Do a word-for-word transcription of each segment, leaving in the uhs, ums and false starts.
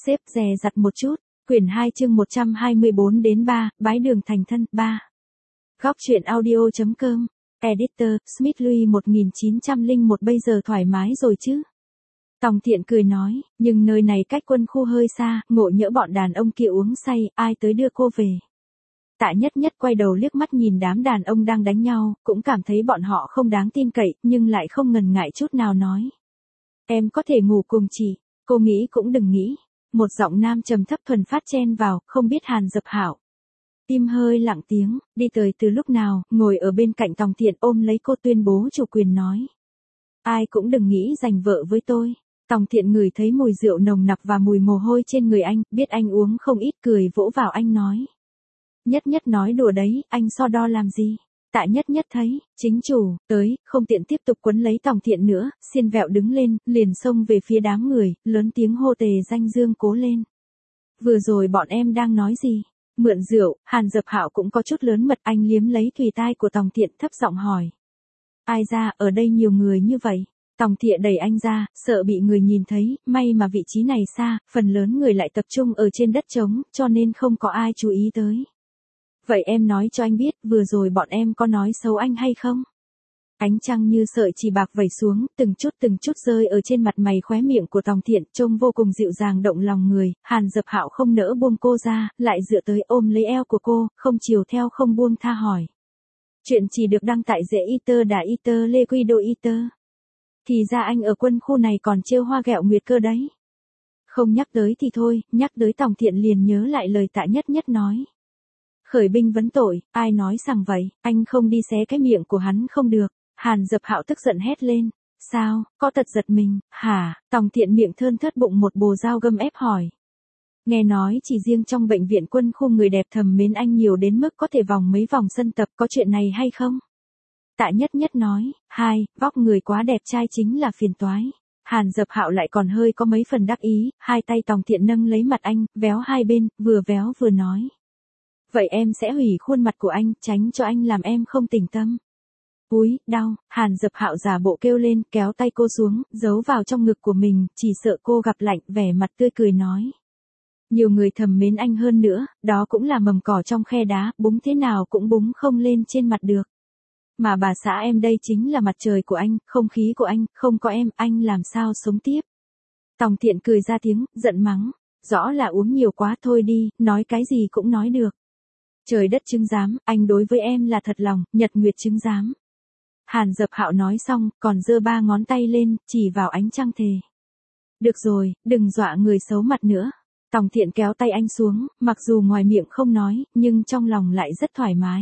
xếp dè dặt một chút. Quyển hai chương một trăm hai mươi bốn đến ba, bái đường thành thân, ba. Góc truyện audio.com. Editor, Smith Louis một nghìn chín trăm lẻ một bây giờ thoải mái rồi chứ? Tòng Thiện cười nói, nhưng nơi này cách quân khu hơi xa, ngộ nhỡ bọn đàn ông kia uống say, ai tới đưa cô về. Tạ Nhất Nhất quay đầu liếc mắt nhìn đám đàn ông đang đánh nhau, cũng cảm thấy bọn họ không đáng tin cậy, nhưng lại không ngần ngại chút nào nói. Em có thể ngủ cùng chị, cô nghĩ cũng đừng nghĩ. Một giọng nam trầm thấp thuần phát chen vào, không biết Hàn Dập Hạo. Tim hơi lặng tiếng, đi tới từ lúc nào, ngồi ở bên cạnh Tòng Thiện ôm lấy cô tuyên bố chủ quyền nói. Ai cũng đừng nghĩ giành vợ với tôi. Tòng Thiện ngửi thấy mùi rượu nồng nặc và mùi mồ hôi trên người anh, biết anh uống không ít, cười vỗ vào anh nói. Nhất Nhất nói đùa đấy, anh so đo làm gì? Tạ Nhất Nhất thấy, chính chủ, tới, không tiện tiếp tục quấn lấy Tòng Thiện nữa, xiên vẹo đứng lên, liền xông về phía đám người, lớn tiếng hô Tề Danh Dương cố lên. Vừa rồi bọn em đang nói gì? Mượn rượu, Hàn Dập Hạo cũng có chút lớn mật, anh liếm lấy thùy tai của Tòng Thiện thấp giọng hỏi. Ai ra, ở đây nhiều người như vậy? Tòng Thiện đẩy anh ra, sợ bị người nhìn thấy, may mà vị trí này xa, phần lớn người lại tập trung ở trên đất trống, cho nên không có ai chú ý tới. Vậy em nói cho anh biết, vừa rồi bọn em có nói xấu anh hay không? Ánh trăng như sợi chỉ bạc vẩy xuống, từng chút từng chút rơi ở trên mặt mày khóe miệng của Tòng Thiện, trông vô cùng dịu dàng động lòng người. Hàn Dập Hạo không nỡ buông cô ra, lại dựa tới ôm lấy eo của cô, không chiều theo không buông tha hỏi. Chuyện chỉ được đăng tại The Eater Đà Eater Lê Quy Đô Eater. Thì ra anh ở quân khu này còn trêu hoa ghẹo nguyệt cơ đấy. Không nhắc tới thì thôi, nhắc tới Tòng Thiện liền nhớ lại lời Tạ Nhất Nhất nói. Khởi binh vấn tội, ai nói rằng vậy, anh không đi xé cái miệng của hắn không được. Hàn Dập Hạo tức giận hét lên. Sao, có tật giật mình, hả? Tòng Thiện miệng thơn thớt bụng một bồ dao găm ép hỏi. Nghe nói chỉ riêng trong bệnh viện quân khu người đẹp thầm mến anh nhiều đến mức có thể vòng mấy vòng sân tập, có chuyện này hay không? Tạ Nhất Nhất nói, hai, vóc người quá đẹp trai chính là phiền toái. Hàn Dập Hạo lại còn hơi có mấy phần đắc ý, hai tay Tòng Thiện nâng lấy mặt anh, véo hai bên, vừa véo vừa nói. Vậy em sẽ hủy khuôn mặt của anh, tránh cho anh làm em không tỉnh tâm. Úi, đau, Hàn Dập Hạo giả bộ kêu lên, kéo tay cô xuống, giấu vào trong ngực của mình, chỉ sợ cô gặp lạnh, vẻ mặt tươi cười nói. Nhiều người thầm mến anh hơn nữa, đó cũng là mầm cỏ trong khe đá, búng thế nào cũng búng không lên trên mặt được. Mà bà xã em đây chính là mặt trời của anh, không khí của anh, không có em, anh làm sao sống tiếp. Tòng Thiện cười ra tiếng, giận mắng, rõ là uống nhiều quá thôi đi, nói cái gì cũng nói được. Trời đất chứng giám, anh đối với em là thật lòng, nhật nguyệt chứng giám. Hàn Dập Hạo nói xong, còn giơ ba ngón tay lên, chỉ vào ánh trăng thề. Được rồi, đừng dọa người xấu mặt nữa. Tòng Thiện kéo tay anh xuống, mặc dù ngoài miệng không nói, nhưng trong lòng lại rất thoải mái.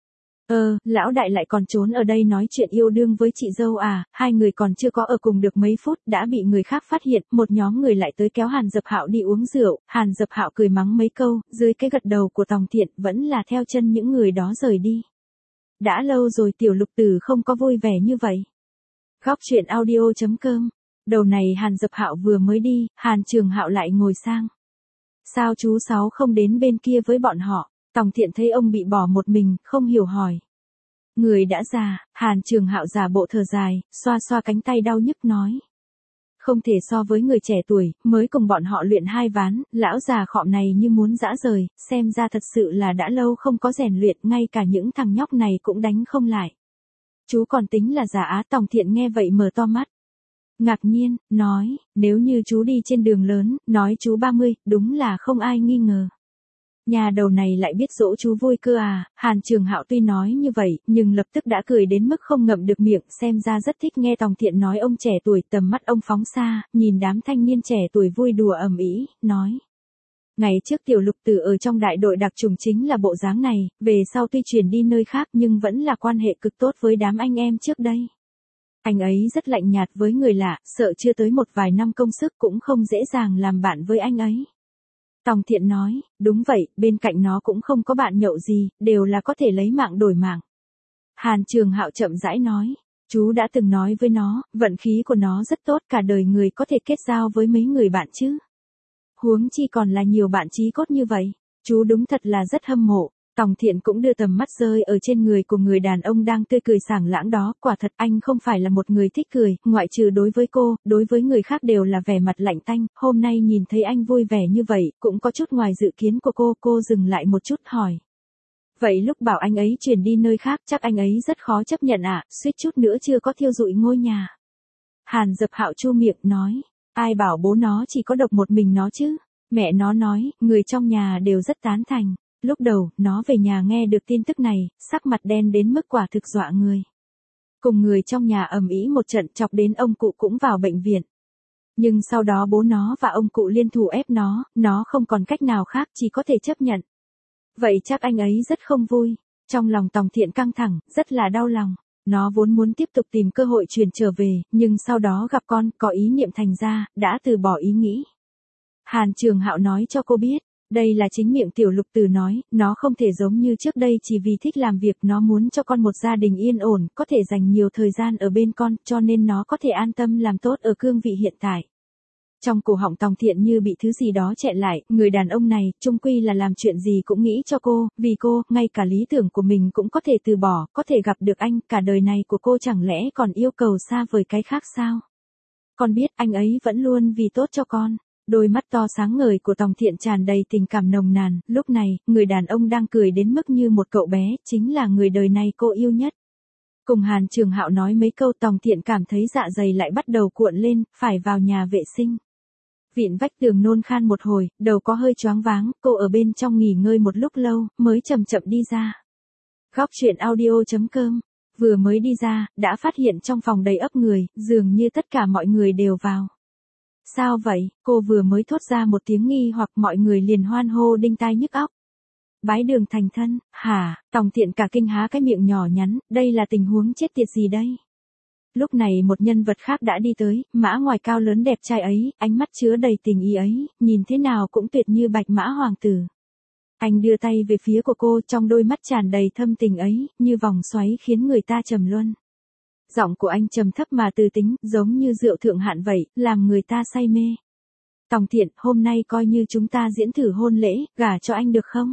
Ờ, lão đại lại còn trốn ở đây nói chuyện yêu đương với chị dâu à, hai người còn chưa có ở cùng được mấy phút, đã bị người khác phát hiện, một nhóm người lại tới kéo Hàn Dập Hạo đi uống rượu, Hàn Dập Hạo cười mắng mấy câu, dưới cái gật đầu của Tòng Thiện, vẫn là theo chân những người đó rời đi. Đã lâu rồi Tiểu Lục Tử không có vui vẻ như vậy. Góc truyện audio.com. Đầu này Hàn Dập Hạo vừa mới đi, Hàn Trường Hạo lại ngồi sang. Sao chú Sáu không đến bên kia với bọn họ? Tòng Thiện thấy ông bị bỏ một mình, không hiểu hỏi. Người đã già, Hàn Trường Hạo giả bộ thở dài, xoa xoa cánh tay đau nhức nói. Không thể so với người trẻ tuổi, mới cùng bọn họ luyện hai ván, lão già khọm này như muốn dã rời, xem ra thật sự là đã lâu không có rèn luyện, ngay cả những thằng nhóc này cũng đánh không lại. Chú còn tính là giả á. Tòng Thiện nghe vậy mở to mắt. Ngạc nhiên, nói, nếu như chú đi trên đường lớn, nói chú ba mươi, đúng là không ai nghi ngờ. Nhà đầu này lại biết dỗ chú vui cơ à. Hàn Trường Hạo tuy nói như vậy, nhưng lập tức đã cười đến mức không ngậm được miệng, xem ra rất thích nghe Tòng Thiện nói ông trẻ tuổi, tầm mắt ông phóng xa, nhìn đám thanh niên trẻ tuổi vui đùa ầm ĩ, nói. Ngày trước Tiểu Lục Tử ở trong đại đội đặc chủng chính là bộ dáng này, về sau tuy chuyển đi nơi khác nhưng vẫn là quan hệ cực tốt với đám anh em trước đây. Anh ấy rất lạnh nhạt với người lạ, sợ chưa tới một vài năm công sức cũng không dễ dàng làm bạn với anh ấy. Tòng Thiện nói, đúng vậy, bên cạnh nó cũng không có bạn nhậu gì, đều là có thể lấy mạng đổi mạng. Hàn Trường Hạo chậm rãi nói, chú đã từng nói với nó, vận khí của nó rất tốt, cả đời người có thể kết giao với mấy người bạn chứ. Huống chi còn là nhiều bạn chí cốt như vậy, chú đúng thật là rất hâm mộ. Tòng Thiện cũng đưa tầm mắt rơi ở trên người của người đàn ông đang tươi cười sảng lãng đó, quả thật anh không phải là một người thích cười, ngoại trừ đối với cô, đối với người khác đều là vẻ mặt lạnh tanh, hôm nay nhìn thấy anh vui vẻ như vậy, cũng có chút ngoài dự kiến của cô, cô dừng lại một chút hỏi. Vậy lúc bảo anh ấy chuyển đi nơi khác chắc anh ấy rất khó chấp nhận ạ, à, suýt chút nữa chưa có thiêu rụi ngôi nhà. Hàn Dập Hạo chu miệng nói, ai bảo bố nó chỉ có độc một mình nó chứ, mẹ nó nói, người trong nhà đều rất tán thành. Lúc đầu, nó về nhà nghe được tin tức này, sắc mặt đen đến mức quả thực dọa người. Cùng người trong nhà ầm ĩ một trận chọc đến ông cụ cũng vào bệnh viện. Nhưng sau đó bố nó và ông cụ liên thủ ép nó, nó không còn cách nào khác chỉ có thể chấp nhận. Vậy chắc anh ấy rất không vui. Trong lòng Tòng Thiện căng thẳng, rất là đau lòng. Nó vốn muốn tiếp tục tìm cơ hội chuyển trở về, nhưng sau đó gặp con, có ý niệm thành ra, đã từ bỏ ý nghĩ. Hàn Trường Hạo nói cho cô biết. Đây là chính miệng Tiểu Lục Tử nói, nó không thể giống như trước đây chỉ vì thích làm việc, nó muốn cho con một gia đình yên ổn, có thể dành nhiều thời gian ở bên con, cho nên nó có thể an tâm làm tốt ở cương vị hiện tại. Trong cổ họng Tòng Thiện như bị thứ gì đó chẹn lại, người đàn ông này, chung quy là làm chuyện gì cũng nghĩ cho cô, vì cô, ngay cả lý tưởng của mình cũng có thể từ bỏ, có thể gặp được anh, cả đời này của cô chẳng lẽ còn yêu cầu xa vời cái khác sao? Con biết anh ấy vẫn luôn vì tốt cho con. Đôi mắt to sáng ngời của Tòng Thiện tràn đầy tình cảm nồng nàn, lúc này, người đàn ông đang cười đến mức như một cậu bé, chính là người đời này cô yêu nhất. Cùng Hàn Trường Hạo nói mấy câu Tòng Thiện cảm thấy dạ dày lại bắt đầu cuộn lên, phải vào nhà vệ sinh. Vịn vách tường nôn khan một hồi, đầu có hơi choáng váng, cô ở bên trong nghỉ ngơi một lúc lâu, mới chậm chậm đi ra. Góc truyện audio chấm com, vừa mới đi ra, đã phát hiện trong phòng đầy ắp người, dường như tất cả mọi người đều vào. Sao vậy, cô vừa mới thốt ra một tiếng nghi hoặc mọi người liền hoan hô đinh tai nhức óc. Bái đường thành thân, hả, Tòng Thiện cả kinh há cái miệng nhỏ nhắn, đây là tình huống chết tiệt gì đây? Lúc này một nhân vật khác đã đi tới, mã ngoài cao lớn đẹp trai ấy, ánh mắt chứa đầy tình ý ấy, nhìn thế nào cũng tuyệt như bạch mã hoàng tử. Anh đưa tay về phía của cô, trong đôi mắt tràn đầy thâm tình ấy, như vòng xoáy khiến người ta trầm luân. Giọng của anh trầm thấp mà từ tính, giống như rượu thượng hạn vậy, làm người ta say mê. Tòng Thiện, hôm nay coi như chúng ta diễn thử hôn lễ, gả cho anh được không?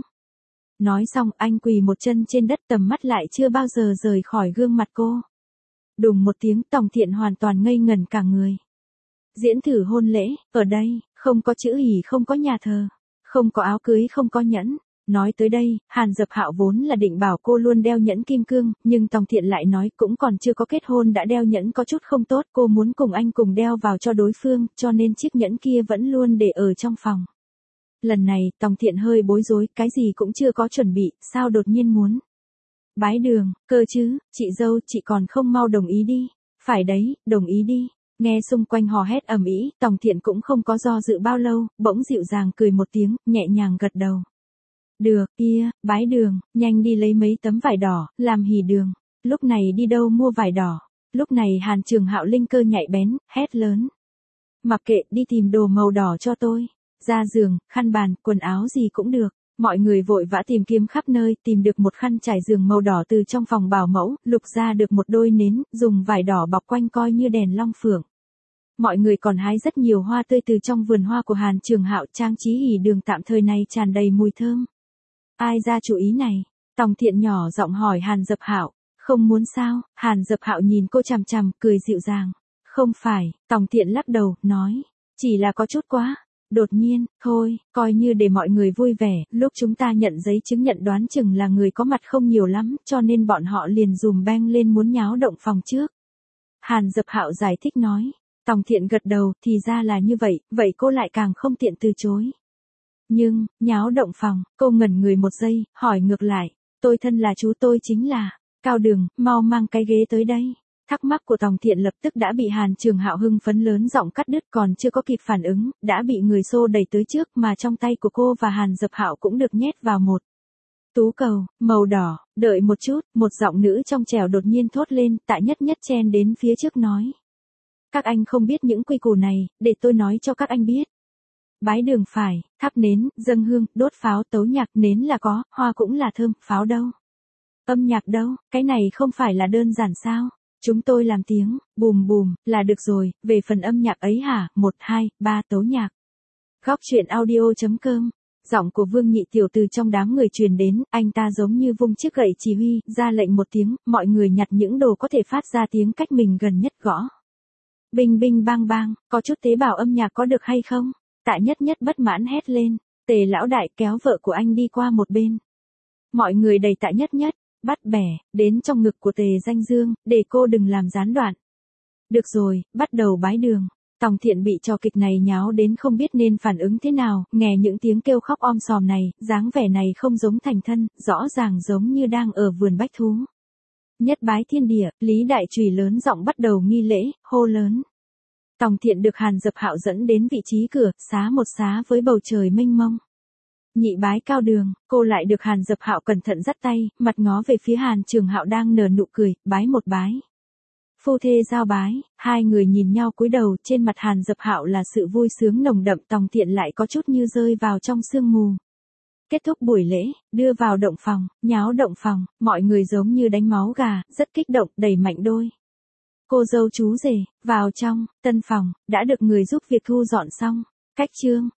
Nói xong, anh quỳ một chân trên đất, tầm mắt lại chưa bao giờ rời khỏi gương mặt cô. Đùng một tiếng, Tòng Thiện hoàn toàn ngây ngẩn cả người. Diễn thử hôn lễ, ở đây, không có chữ hỉ, không có nhà thờ, không có áo cưới, không có nhẫn. Nói tới đây, Hàn Dập Hạo vốn là định bảo cô luôn đeo nhẫn kim cương, nhưng Tòng Thiện lại nói cũng còn chưa có kết hôn đã đeo nhẫn có chút không tốt, cô muốn cùng anh cùng đeo vào cho đối phương, cho nên chiếc nhẫn kia vẫn luôn để ở trong phòng. Lần này, Tòng Thiện hơi bối rối, cái gì cũng chưa có chuẩn bị, sao đột nhiên muốn bái đường, cơ chứ, chị dâu, chị còn không mau đồng ý đi. Phải đấy, đồng ý đi. Nghe xung quanh hò hét ầm ĩ, Tòng Thiện cũng không có do dự bao lâu, bỗng dịu dàng cười một tiếng, nhẹ nhàng gật đầu. Được, kia, bái đường, nhanh đi lấy mấy tấm vải đỏ, làm hỉ đường. Lúc này đi đâu mua vải đỏ? Lúc này Hàn Trường Hạo linh cơ nhạy bén, hét lớn. Mặc kệ, đi tìm đồ màu đỏ cho tôi. Ra giường, khăn bàn, quần áo gì cũng được. Mọi người vội vã tìm kiếm khắp nơi, tìm được một khăn trải giường màu đỏ từ trong phòng bảo mẫu, lục ra được một đôi nến, dùng vải đỏ bọc quanh coi như đèn long phượng. Mọi người còn hái rất nhiều hoa tươi từ trong vườn hoa của Hàn Trường Hạo, trang trí hỉ đường tạm thời này tràn đầy mùi thơm. Ai ra chủ ý này? Tòng Thiện nhỏ giọng hỏi Hàn Dập Hạo. Không muốn sao? Hàn Dập Hạo nhìn cô chằm chằm, cười dịu dàng. Không phải, Tòng Thiện lắc đầu, nói. Chỉ là có chút quá. Đột nhiên, thôi, coi như để mọi người vui vẻ, lúc chúng ta nhận giấy chứng nhận đoán chừng là người có mặt không nhiều lắm, cho nên bọn họ liền dùm beng lên muốn nháo động phòng trước. Hàn Dập Hạo giải thích nói. Tòng Thiện gật đầu, thì ra là như vậy, vậy cô lại càng không tiện từ chối. Nhưng, nháo động phòng, cô ngẩn người một giây, hỏi ngược lại, tôi thân là chú tôi chính là, Cao Đường, mau mang cái ghế tới đây. Thắc mắc của Tòng Thiện lập tức đã bị Hàn Trường Hạo hưng phấn lớn giọng cắt đứt, còn chưa có kịp phản ứng, đã bị người xô đẩy tới trước, mà trong tay của cô và Hàn Dập Hạo cũng được nhét vào một tú cầu, màu đỏ. Đợi một chút, một giọng nữ trong trẻo đột nhiên thốt lên, Tạ Nhất Nhất chen đến phía trước nói. Các anh không biết những quy củ này, để tôi nói cho các anh biết. Bái đường phải, thắp nến, dâng hương, đốt pháo, tấu nhạc, nến là có, hoa cũng là thơm, pháo đâu? Âm nhạc đâu, cái này không phải là đơn giản sao? Chúng tôi làm tiếng, bùm bùm, là được rồi, về phần âm nhạc ấy hả, một, hai, ba tấu nhạc. Góc truyện audio chấm com Giọng của Vương Nhị Tiểu từ trong đám người truyền đến, anh ta giống như vung chiếc gậy chỉ huy, ra lệnh một tiếng, mọi người nhặt những đồ có thể phát ra tiếng cách mình gần nhất gõ. Binh binh bang bang, có chút tế bào âm nhạc có được hay không? Tạ Nhất Nhất bất mãn hét lên, Tề lão đại kéo vợ của anh đi qua một bên. Mọi người đẩy Tạ Nhất Nhất, bắt bẻ, đến trong ngực của Tề Danh Dương, để cô đừng làm gián đoạn. Được rồi, bắt đầu bái đường. Tòng Thiện bị trò kịch này nháo đến không biết nên phản ứng thế nào, nghe những tiếng kêu khóc om sòm này, dáng vẻ này không giống thành thân, rõ ràng giống như đang ở vườn bách thú. Nhất bái thiên địa, Lý Đại Trùy lớn giọng bắt đầu nghi lễ, hô lớn. Tòng Thiện được Hàn Dập Hạo dẫn đến vị trí cửa, xá một xá với bầu trời mênh mông. Nhị bái cao đường, cô lại được Hàn Dập Hạo cẩn thận dắt tay, mặt ngó về phía Hàn Trường Hạo đang nở nụ cười, bái một bái. Phu thê giao bái, hai người nhìn nhau cúi đầu, trên mặt Hàn Dập Hạo là sự vui sướng nồng đậm, Tòng Thiện lại có chút như rơi vào trong sương mù. Kết thúc buổi lễ, đưa vào động phòng, nháo động phòng, mọi người giống như đánh máu gà, rất kích động, đẩy mạnh đôi. Cô dâu chú rể, vào trong, tân phòng, đã được người giúp việc thu dọn xong. Cách chương,